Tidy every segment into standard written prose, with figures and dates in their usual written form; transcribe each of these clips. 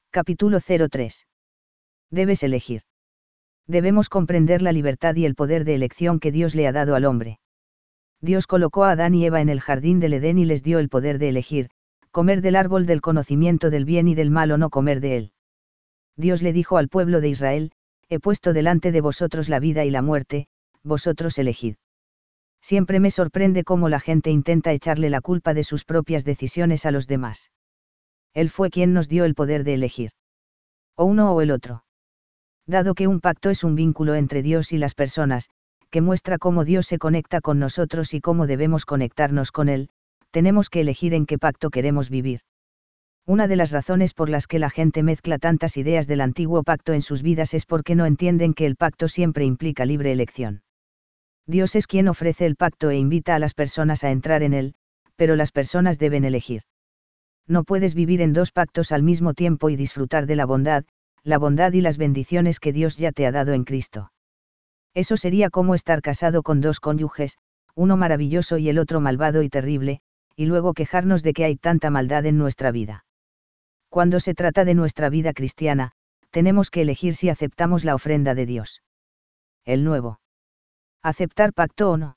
Capítulo 03. Debes elegir. Debemos comprender la libertad y el poder de elección que Dios le ha dado al hombre. Dios colocó a Adán y Eva en el jardín del Edén y les dio el poder de elegir, comer del árbol del conocimiento del bien y del mal o no comer de él. Dios le dijo al pueblo de Israel: he puesto delante de vosotros la vida y la muerte, vosotros elegid. Siempre me sorprende cómo la gente intenta echarle la culpa de sus propias decisiones a los demás. Él fue quien nos dio el poder de elegir. O uno o el otro. Dado que un pacto es un vínculo entre Dios y las personas, que muestra cómo Dios se conecta con nosotros y cómo debemos conectarnos con Él, tenemos que elegir en qué pacto queremos vivir. Una de las razones por las que la gente mezcla tantas ideas del antiguo pacto en sus vidas es porque no entienden que el pacto siempre implica libre elección. Dios es quien ofrece el pacto e invita a las personas a entrar en él, pero las personas deben elegir. No puedes vivir en dos pactos al mismo tiempo y disfrutar de la bondad y las bendiciones que Dios ya te ha dado en Cristo. Eso sería como estar casado con dos cónyuges, uno maravilloso y el otro malvado y terrible, y luego quejarnos de que hay tanta maldad en nuestra vida. Cuando se trata de nuestra vida cristiana, tenemos que elegir si aceptamos la ofrenda de Dios. El nuevo. ¿Aceptar pacto o no?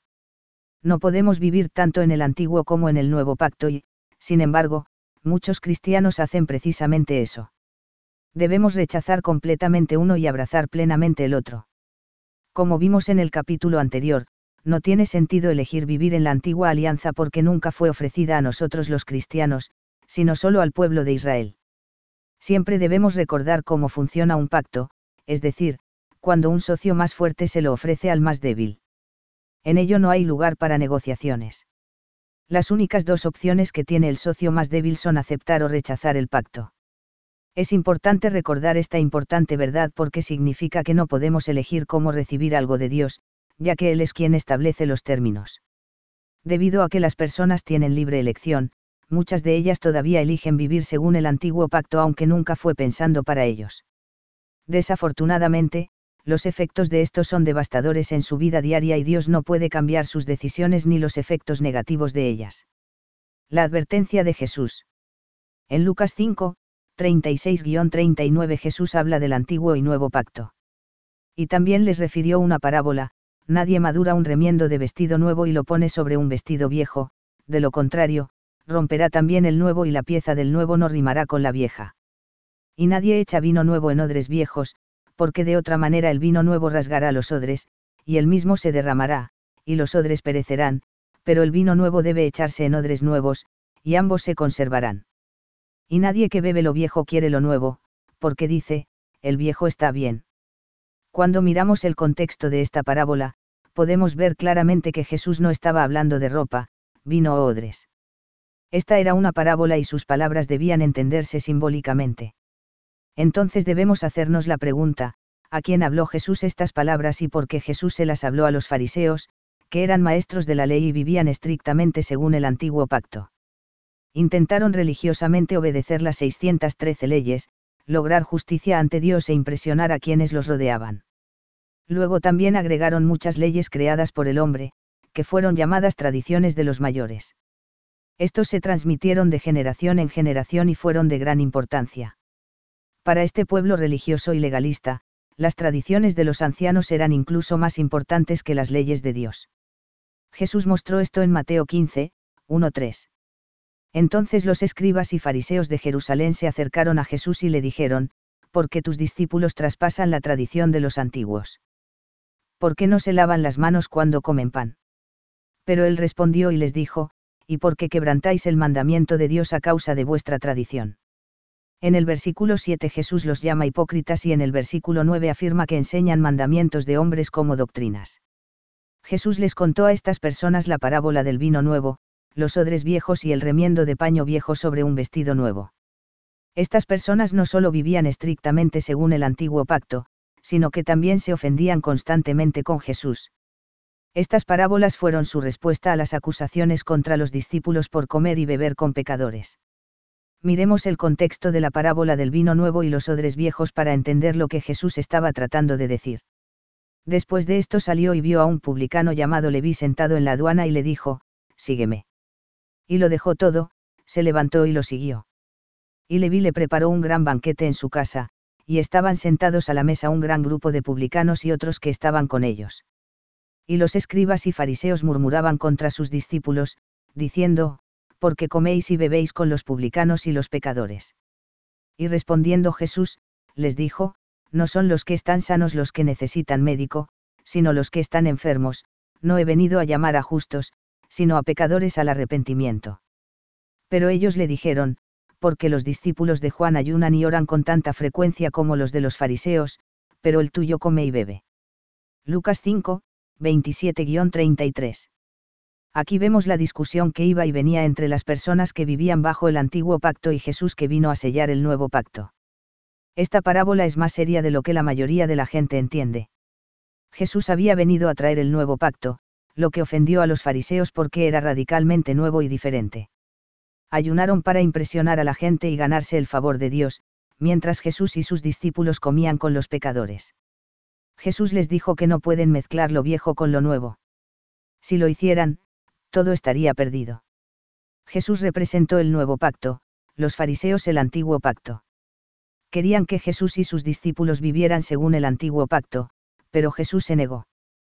No podemos vivir tanto en el antiguo como en el nuevo pacto y, sin embargo, muchos cristianos hacen precisamente eso. Debemos rechazar completamente uno y abrazar plenamente el otro. Como vimos en el capítulo anterior, no tiene sentido elegir vivir en la antigua alianza porque nunca fue ofrecida a nosotros los cristianos, sino solo al pueblo de Israel. Siempre debemos recordar cómo funciona un pacto, es decir, cuando un socio más fuerte se lo ofrece al más débil. En ello no hay lugar para negociaciones. Las únicas dos opciones que tiene el socio más débil son aceptar o rechazar el pacto. Es importante recordar esta importante verdad porque significa que no podemos elegir cómo recibir algo de Dios, ya que Él es quien establece los términos. Debido a que las personas tienen libre elección, muchas de ellas todavía eligen vivir según el antiguo pacto aunque nunca fue pensando para ellos. Desafortunadamente, los efectos de esto son devastadores en su vida diaria y Dios no puede cambiar sus decisiones ni los efectos negativos de ellas. La advertencia de Jesús. En Lucas 5, 36-39 Jesús habla del antiguo y nuevo pacto. Y también les refirió una parábola: nadie madura un remiendo de vestido nuevo y lo pone sobre un vestido viejo, de lo contrario, romperá también el nuevo y la pieza del nuevo no rimará con la vieja. Y nadie echa vino nuevo en odres viejos, porque de otra manera el vino nuevo rasgará los odres, y el mismo se derramará, y los odres perecerán, pero el vino nuevo debe echarse en odres nuevos, y ambos se conservarán. Y nadie que bebe lo viejo quiere lo nuevo, porque dice, el viejo está bien. Cuando miramos el contexto de esta parábola, podemos ver claramente que Jesús no estaba hablando de ropa, vino o odres. Esta era una parábola y sus palabras debían entenderse simbólicamente. Entonces debemos hacernos la pregunta: ¿a quién habló Jesús estas palabras y por qué Jesús se las habló a los fariseos, que eran maestros de la ley y vivían estrictamente según el antiguo pacto? Intentaron religiosamente obedecer las 613 leyes, lograr justicia ante Dios e impresionar a quienes los rodeaban. Luego también agregaron muchas leyes creadas por el hombre, que fueron llamadas tradiciones de los mayores. Estos se transmitieron de generación en generación y fueron de gran importancia. Para este pueblo religioso y legalista, las tradiciones de los ancianos eran incluso más importantes que las leyes de Dios. Jesús mostró esto en Mateo 15, 1-3. Entonces los escribas y fariseos de Jerusalén se acercaron a Jesús y le dijeron: ¿por qué tus discípulos traspasan la tradición de los antiguos? ¿Por qué no se lavan las manos cuando comen pan? Pero él respondió y les dijo: ¿y por qué quebrantáis el mandamiento de Dios a causa de vuestra tradición? En el versículo 7 Jesús los llama hipócritas y en el versículo 9 afirma que enseñan mandamientos de hombres como doctrinas. Jesús les contó a estas personas la parábola del vino nuevo, los odres viejos y el remiendo de paño viejo sobre un vestido nuevo. Estas personas no solo vivían estrictamente según el antiguo pacto, sino que también se ofendían constantemente con Jesús. Estas parábolas fueron su respuesta a las acusaciones contra los discípulos por comer y beber con pecadores. Miremos el contexto de la parábola del vino nuevo y los odres viejos para entender lo que Jesús estaba tratando de decir. Después de esto salió y vio a un publicano llamado Leví sentado en la aduana y le dijo: sígueme. Y lo dejó todo, se levantó y lo siguió. Y Leví le preparó un gran banquete en su casa, y estaban sentados a la mesa un gran grupo de publicanos y otros que estaban con ellos. Y los escribas y fariseos murmuraban contra sus discípulos, diciendo, ¿por qué coméis y bebéis con los publicanos y los pecadores? Y respondiendo Jesús, les dijo, no son los que están sanos los que necesitan médico, sino los que están enfermos, no he venido a llamar a justos, sino a pecadores al arrepentimiento. Pero ellos le dijeron, porque los discípulos de Juan ayunan y oran con tanta frecuencia como los de los fariseos, pero el tuyo come y bebe. Lucas 5, 27-33. Aquí vemos la discusión que iba y venía entre las personas que vivían bajo el antiguo pacto y Jesús que vino a sellar el nuevo pacto. Esta parábola es más seria de lo que la mayoría de la gente entiende. Jesús había venido a traer el nuevo pacto, lo que ofendió a los fariseos porque era radicalmente nuevo y diferente. Ayunaron para impresionar a la gente y ganarse el favor de Dios, mientras Jesús y sus discípulos comían con los pecadores. Jesús les dijo que no pueden mezclar lo viejo con lo nuevo. Si lo hicieran, todo estaría perdido. Jesús representó el nuevo pacto, los fariseos el antiguo pacto. Querían que Jesús y sus discípulos vivieran según el antiguo pacto, pero Jesús se negó.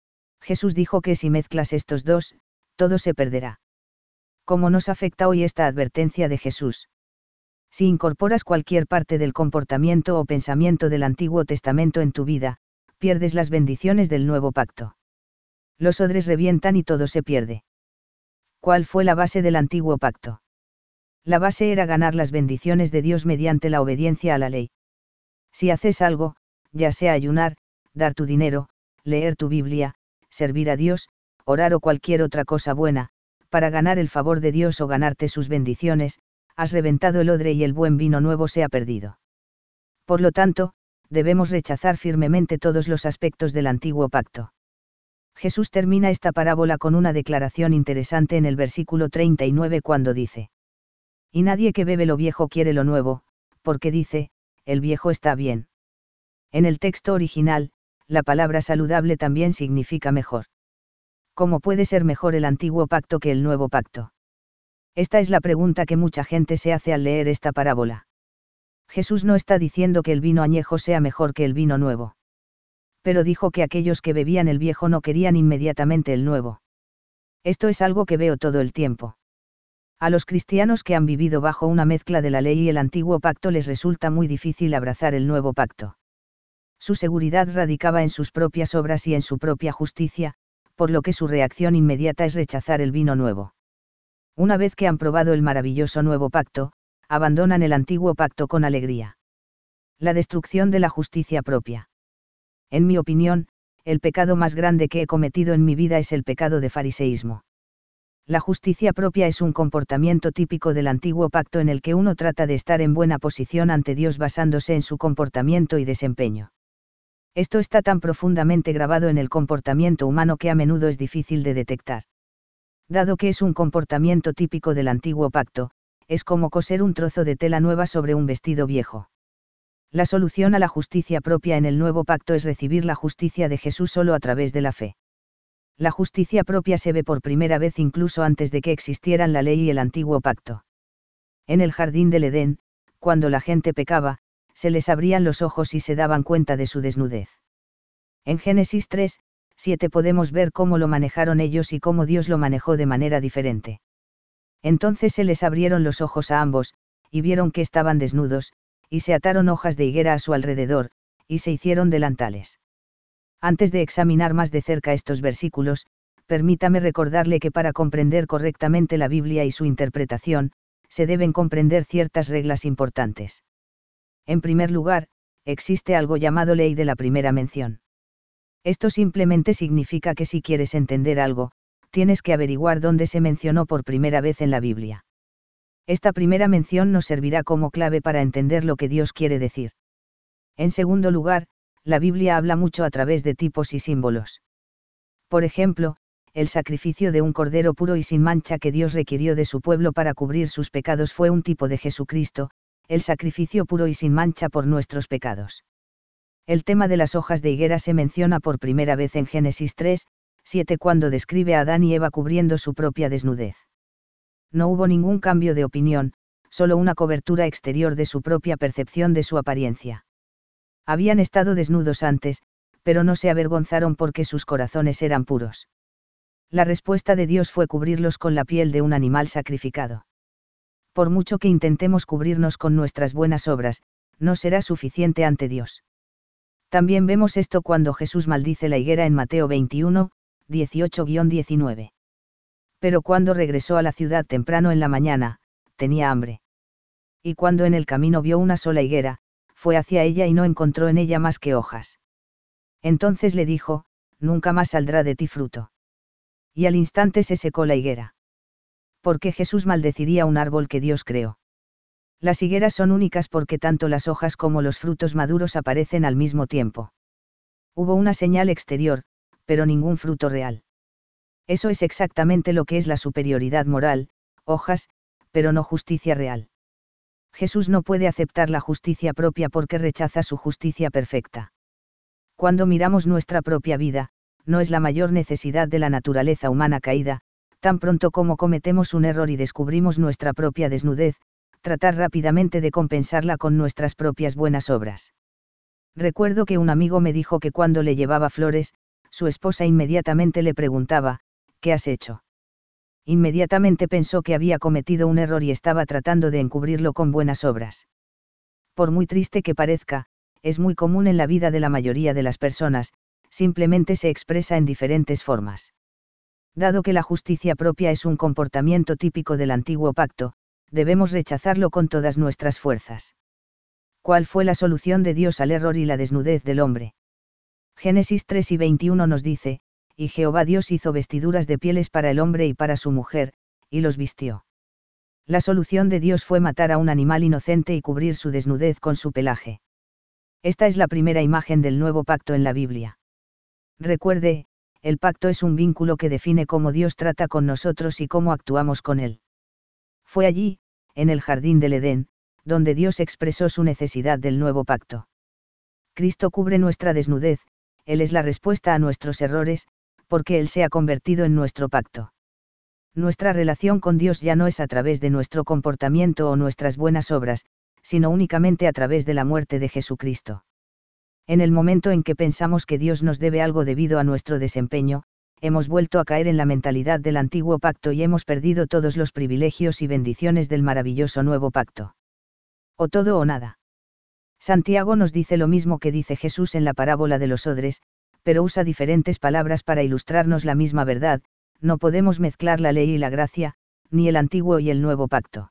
Jesús dijo que si mezclas estos dos, todo se perderá. ¿Cómo nos afecta hoy esta advertencia de Jesús? Si incorporas cualquier parte del comportamiento o pensamiento del Antiguo Testamento en tu vida, pierdes las bendiciones del nuevo pacto. Los odres revientan y todo se pierde. ¿Cuál fue la base del antiguo pacto? La base era ganar las bendiciones de Dios mediante la obediencia a la ley. Si haces algo, ya sea ayunar, dar tu dinero, leer tu Biblia, servir a Dios, orar o cualquier otra cosa buena, para ganar el favor de Dios o ganarte sus bendiciones, has reventado el odre y el buen vino nuevo se ha perdido. Por lo tanto, debemos rechazar firmemente todos los aspectos del antiguo pacto. Jesús termina esta parábola con una declaración interesante en el versículo 39 cuando dice: Y nadie que bebe lo viejo quiere lo nuevo, porque dice, el viejo está bien. En el texto original, la palabra saludable también significa mejor. ¿Cómo puede ser mejor el antiguo pacto que el nuevo pacto? Esta es la pregunta que mucha gente se hace al leer esta parábola. Jesús no está diciendo que el vino añejo sea mejor que el vino nuevo. Pero dijo que aquellos que bebían el viejo no querían inmediatamente el nuevo. Esto es algo que veo todo el tiempo. A los cristianos que han vivido bajo una mezcla de la ley y el antiguo pacto les resulta muy difícil abrazar el nuevo pacto. Su seguridad radicaba en sus propias obras y en su propia justicia, por lo que su reacción inmediata es rechazar el vino nuevo. Una vez que han probado el maravilloso nuevo pacto, abandonan el antiguo pacto con alegría. La destrucción de la justicia propia. En mi opinión, el pecado más grande que he cometido en mi vida es el pecado de fariseísmo. La justicia propia es un comportamiento típico del antiguo pacto en el que uno trata de estar en buena posición ante Dios basándose en su comportamiento y desempeño. Esto está tan profundamente grabado en el comportamiento humano que a menudo es difícil de detectar. Dado que es un comportamiento típico del antiguo pacto, es como coser un trozo de tela nueva sobre un vestido viejo. La solución a la justicia propia en el nuevo pacto es recibir la justicia de Jesús solo a través de la fe. La justicia propia se ve por primera vez incluso antes de que existieran la ley y el antiguo pacto. En el jardín del Edén, cuando la gente pecaba, se les abrían los ojos y se daban cuenta de su desnudez. En Génesis 3, 7 podemos ver cómo lo manejaron ellos y cómo Dios lo manejó de manera diferente. Entonces se les abrieron los ojos a ambos, y vieron que estaban desnudos, y se ataron hojas de higuera a su alrededor, y se hicieron delantales. Antes de examinar más de cerca estos versículos, permítame recordarle que para comprender correctamente la Biblia y su interpretación, se deben comprender ciertas reglas importantes. En primer lugar, existe algo llamado ley de la primera mención. Esto simplemente significa que si quieres entender algo, tienes que averiguar dónde se mencionó por primera vez en la Biblia. Esta primera mención nos servirá como clave para entender lo que Dios quiere decir. En segundo lugar, la Biblia habla mucho a través de tipos y símbolos. Por ejemplo, el sacrificio de un cordero puro y sin mancha que Dios requirió de su pueblo para cubrir sus pecados fue un tipo de Jesucristo, el sacrificio puro y sin mancha por nuestros pecados. El tema de las hojas de higuera se menciona por primera vez en Génesis 3, 7 cuando describe a Adán y Eva cubriendo su propia desnudez. No hubo ningún cambio de opinión, solo una cobertura exterior de su propia percepción de su apariencia. Habían estado desnudos antes, pero no se avergonzaron porque sus corazones eran puros. La respuesta de Dios fue cubrirlos con la piel de un animal sacrificado. Por mucho que intentemos cubrirnos con nuestras buenas obras, no será suficiente ante Dios. También vemos esto cuando Jesús maldice la higuera en Mateo 21, 18-19. Pero cuando regresó a la ciudad temprano en la mañana, tenía hambre. Y cuando en el camino vio una sola higuera, fue hacia ella y no encontró en ella más que hojas. Entonces le dijo, nunca más saldrá de ti fruto. Y al instante se secó la higuera. ¿Por qué Jesús maldeciría un árbol que Dios creó? Las higueras son únicas porque tanto las hojas como los frutos maduros aparecen al mismo tiempo. Hubo una señal exterior, pero ningún fruto real. Eso es exactamente lo que es la superioridad moral, hojas, pero no justicia real. Jesús no puede aceptar la justicia propia porque rechaza su justicia perfecta. Cuando miramos nuestra propia vida, no es la mayor necesidad de la naturaleza humana caída, tan pronto como cometemos un error y descubrimos nuestra propia desnudez, tratar rápidamente de compensarla con nuestras propias buenas obras. Recuerdo que un amigo me dijo que cuando le llevaba flores, su esposa inmediatamente le preguntaba, ¿qué has hecho? Inmediatamente pensó que había cometido un error y estaba tratando de encubrirlo con buenas obras. Por muy triste que parezca, es muy común en la vida de la mayoría de las personas, simplemente se expresa en diferentes formas. Dado que la justicia propia es un comportamiento típico del antiguo pacto, debemos rechazarlo con todas nuestras fuerzas. ¿Cuál fue la solución de Dios al error y la desnudez del hombre? Génesis 3:21 nos dice, y Jehová Dios hizo vestiduras de pieles para el hombre y para su mujer, y los vistió. La solución de Dios fue matar a un animal inocente y cubrir su desnudez con su pelaje. Esta es la primera imagen del nuevo pacto en la Biblia. Recuerde, el pacto es un vínculo que define cómo Dios trata con nosotros y cómo actuamos con Él. Fue allí, en el jardín del Edén, donde Dios expresó su necesidad del nuevo pacto. Cristo cubre nuestra desnudez, Él es la respuesta a nuestros errores, porque Él se ha convertido en nuestro pacto. Nuestra relación con Dios ya no es a través de nuestro comportamiento o nuestras buenas obras, sino únicamente a través de la muerte de Jesucristo. En el momento en que pensamos que Dios nos debe algo debido a nuestro desempeño, hemos vuelto a caer en la mentalidad del antiguo pacto y hemos perdido todos los privilegios y bendiciones del maravilloso nuevo pacto. O todo o nada. Santiago nos dice lo mismo que dice Jesús en la parábola de los odres, pero usa diferentes palabras para ilustrarnos la misma verdad: no podemos mezclar la ley y la gracia, ni el antiguo y el nuevo pacto.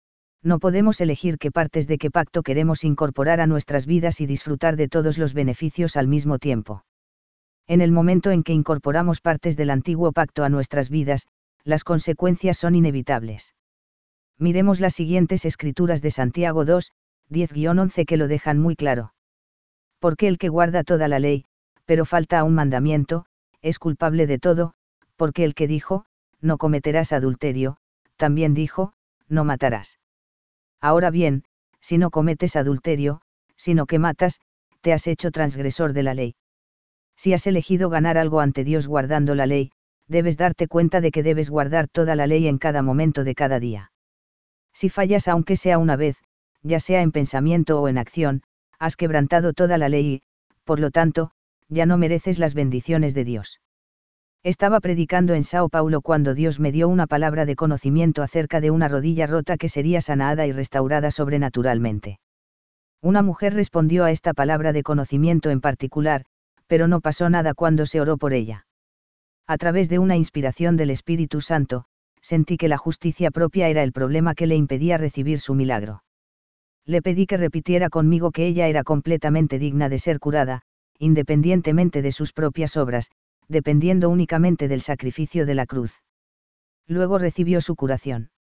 No podemos elegir qué partes de qué pacto queremos incorporar a nuestras vidas y disfrutar de todos los beneficios al mismo tiempo. En el momento en que incorporamos partes del antiguo pacto a nuestras vidas, las consecuencias son inevitables. Miremos las siguientes escrituras de Santiago 2, 10-11 que lo dejan muy claro. Porque el que guarda toda la ley, pero falta a un mandamiento, es culpable de todo, porque el que dijo, no cometerás adulterio, también dijo, no matarás. Ahora bien, si no cometes adulterio, sino que matas, te has hecho transgresor de la ley. Si has elegido ganar algo ante Dios guardando la ley, debes darte cuenta de que debes guardar toda la ley en cada momento de cada día. Si fallas aunque sea una vez, ya sea en pensamiento o en acción, has quebrantado toda la ley y, por lo tanto, ya no mereces las bendiciones de Dios. Estaba predicando en Sao Paulo cuando Dios me dio una palabra de conocimiento acerca de una rodilla rota que sería sanada y restaurada sobrenaturalmente. Una mujer respondió a esta palabra de conocimiento en particular, pero no pasó nada cuando se oró por ella. A través de una inspiración del Espíritu Santo, sentí que la justicia propia era el problema que le impedía recibir su milagro. Le pedí que repitiera conmigo que ella era completamente digna de ser curada, independientemente de sus propias obras, dependiendo únicamente del sacrificio de la cruz. Luego recibió su curación.